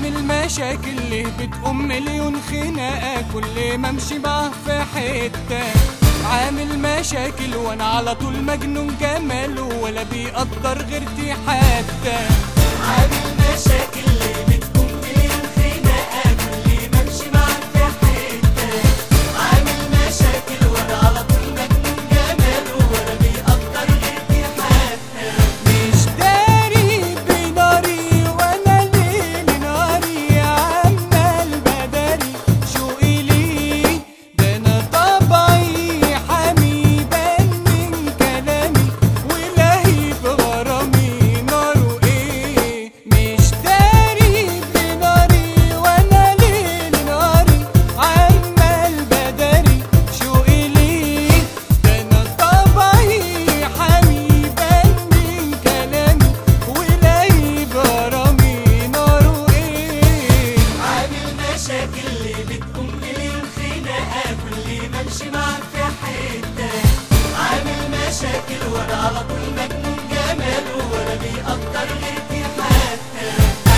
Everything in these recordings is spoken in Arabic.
عامل مشاكل ليه بتقوم مليون خناقة كل ما امشي معاه في حتة. عامل مشاكل وانا على طول مجنون جماله ولا بيقدر غيرتي حتى. عامل مشاكل ليه بتقوم مليون خناقة كل ما امشي معاه في حتة. عامل مشاكل وانا على طول مجنون جماله ولا بيقدر غيرتي حتى. مش داري بناري وانا ليل ناري عمال بداري شوقي ليه. ده انا طبعي حامي بان من كلامي ولهيب غرامي ناره ايه. مش داري بناري وانا ليل ناري عمال بداري شوقي ليه. ده انا طبعي حامي بان من كلامي ولهيب غرامي ناره ايه. عامل مشاكل ليه بتقوم مليون خناقة كل ما امشي معاك في حتة. عامل مشاكل وانا على طول مجنون جماله ولا بيقدر غيرتي حتى.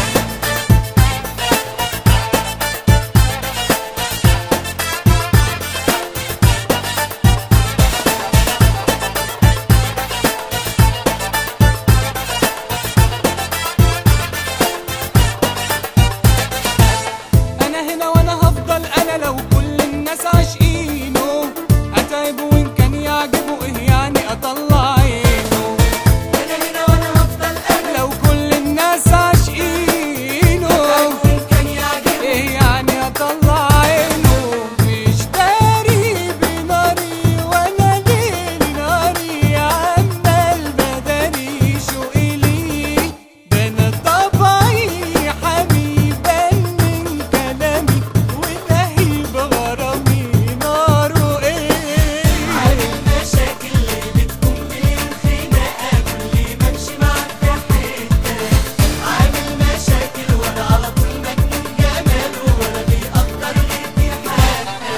انا هنا وانا هفضل انا لو كل الناس عاشقينه. اتعب وان كان يعجبه ايه يعني اطلع عينه. انا هنا وانا هفضل انا لو كل الناس عاشقينه وان كان يعجبه ايه يعني اطلع عينه. مش داري بناري وانا ليل ناري عمال بداري شوقي ليه. ده انا طبعي حامي بان من كلامي ولهيب غرامي ناره ايه. عامل مشاكل ليه بتقوم مليون خناقة كل ما امشي معاك في حتة. عامل مشاكل وانا على طول مجنون جماله ولا بيقدر غيرتي حتى.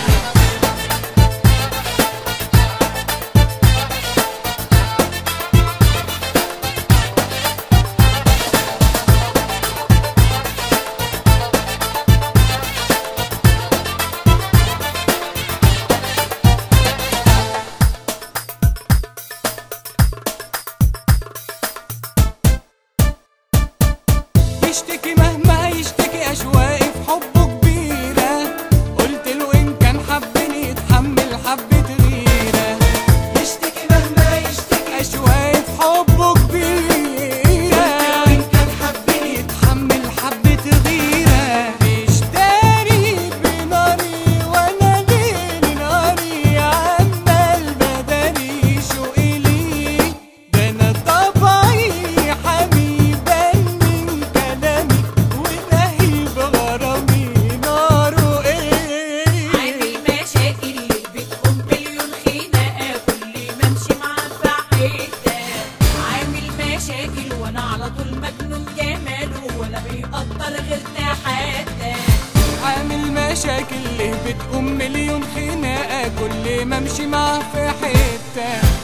يشتكي مهما يشتكي اشواقي في حبه كبيرة. قلت له ان كان حبني يتحمل حبة غيرة. يشتكي مهما يشتكي اشواقي في حبه كبيرة. وان كان حبني يتحمل حبة غيرة. مش داري بناري وانا ليل ناري عمال بداري شوقي ليه. ده انا طبعي حامي بان من كلامي ولهيب غرامي ناره ايه. عامل مشاكل ليه بتقوم مليون خناقة كل ما امشي معاك في حتة. عامل مشاكل وانا على طول مجنون جماله ولا بيقدر غيرتي حتى. عامل مشاكل ليه بتقوم مليون خناقة كل ما امشي معاه في حتة.